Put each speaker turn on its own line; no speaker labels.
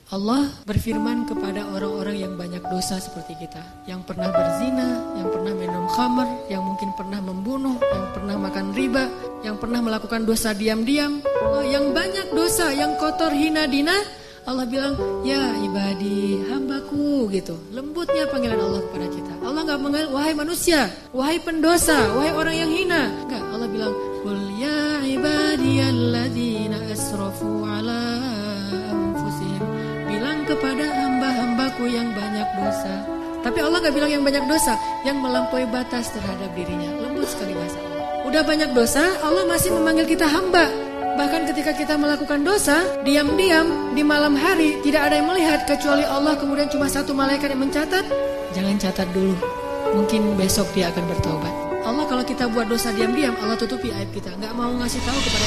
Allah berfirman kepada orang-orang yang banyak dosa seperti kita, yang pernah berzina, yang pernah minum khamar, yang mungkin pernah membunuh, yang pernah makan riba, yang pernah melakukan dosa diam-diam, yang banyak dosa, yang kotor hina dina. Allah bilang, ya ibadi, hambaku gitu. Lembutnya panggilan Allah kepada kita. Allah gak menganggap, wahai manusia, wahai pendosa, wahai orang yang hina. Enggak, Allah bilang, qul ya ibadiyalladzina asrafu ala anfusihim. Bilang kepada hamba-hambaku yang banyak dosa. Tapi Allah gak bilang yang banyak dosa, yang melampaui batas terhadap dirinya. Lembut sekali bahasa Allah. Udah banyak dosa, Allah masih memanggil kita hamba. Bahkan ketika kita melakukan dosa, diam-diam di malam hari, tidak ada yang melihat kecuali Allah, kemudian cuma satu malaikat yang mencatat. Jangan catat dulu, mungkin besok dia akan bertobat. Allah kalau kita buat dosa diam-diam, Allah tutupi aib kita, gak mau ngasih tahu kepada